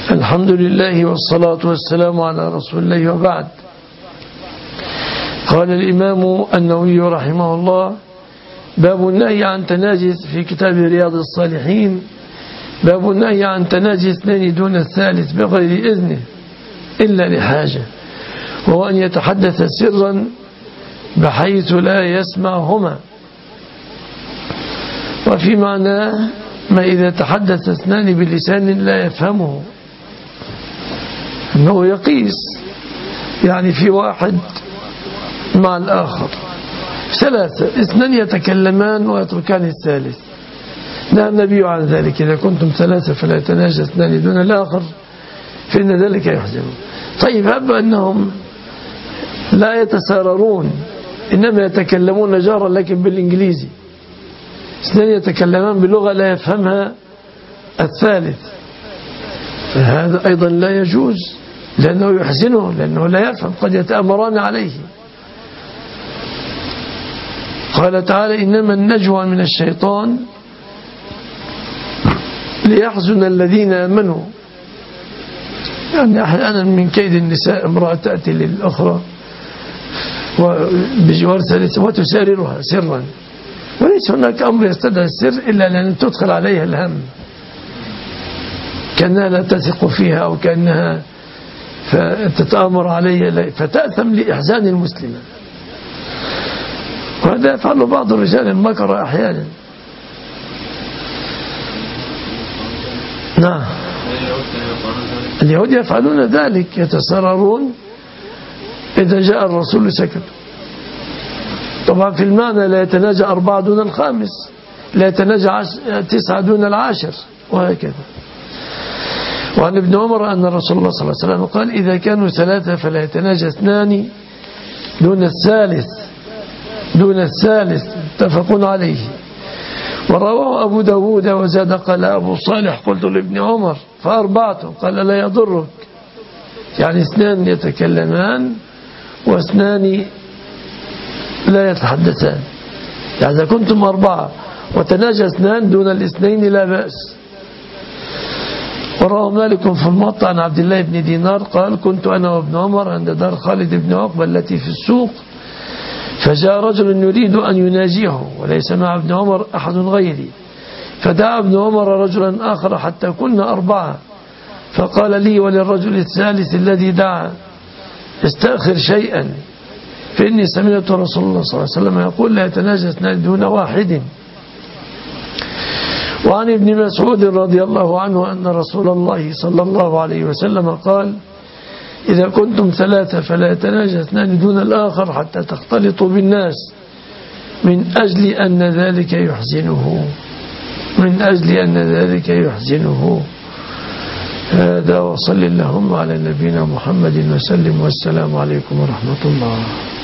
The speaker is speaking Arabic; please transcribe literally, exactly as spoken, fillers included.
الحمد لله والصلاة والسلام على رسول الله وبعد. قال الإمام النووي رحمه الله: باب النهي عن تناجس في كتاب رياض الصالحين. باب النهي عن تناجي اثنين دون الثالث بغير إذنه إلا لحاجة، وهو أن يتحدث سرا بحيث لا يسمعهما. وفي معناه ما إذا تحدث اثنان بلسان لا يفهمه، أنه يقيس، يعني في واحد مع الآخر ثلاثة، اثنان يتكلمان ويتركان الثالث. نهى النبي عن ذلك: إذا كنتم ثلاثة فلا يتناجى اثنان دون الآخر فإن ذلك يحزن. طيب، هب أنهم لا يتساررون، إنما يتكلمون جارا لكن بالإنجليزي، اثنان يتكلمان بلغة لا يفهمها الثالث، فهذا أيضا لا يجوز، لأنه يحزنه، لأنه لا يفهم، قد يتأمران عليه. قال تعالى: إنما النجوى من الشيطان ليحزن الذين آمنوا. يعني أحيانا من كيد النساء امرأة تأتي للأخرى بجوار ثالث وتساررها سرا، وليس هناك أمر يستدعي السر إلا لأن تدخل عليها الهم، كأنها لا تثق فيها أو كأنها فتتآمر عليها فتأثم لإحزان المسلمة. وهذا يفعل بعض الرجال المكر أحيانا. نعم، اليهود يفعلون ذلك، يتسررون، إذا جاء الرسول سكت. طبعا في المعنى لا يتناجى أربعة دون الخامس، لا يتناجى تسعة دون العاشر، وهكذا. وعن ابن عمر أن الرسول الله صلى الله عليه وسلم قال: إذا كانوا ثلاثة فلا يتناجى اثنان دون الثالث دون الثالث متفق عليه. ورواه أبو داود وزاد قال أبو صالح: قلت لابن عمر: فأربعة؟ قال: لا يضرك، يعني اثنان يتكلمان واثنان لا يتحدثان. يعني إذا كنتم أربعة وتناجى اثنان دون الاثنين لا بأس. ورواه مالك في الموطأ عن عبد الله بن دينار قال: كنت أنا وابن عمر عند دار خالد بن عقبة التي في السوق، فجاء رجل يريد أن يناجيه وليس مع ابن عمر أحد غيري، فدعا ابن عمر رجلا آخر حتى كنا أربعة، فقال لي وللرجل الثالث الذي دعا: استأخر شيئا، فإني سمعت رسول الله صلى الله عليه وسلم يقول: لا يتناجى اثنان دون واحد. وعن ابن مسعود رضي الله عنه أن رسول الله صلى الله عليه وسلم قال: إذا كنتم ثلاثة فلا يتناجى اثنان دون الآخر حتى تختلطوا بالناس، من أجل أن ذلك يحزنه من أجل أن ذلك يحزنه. هذا، وصل اللهم على نبينا محمد وسلم، والسلام عليكم ورحمة الله.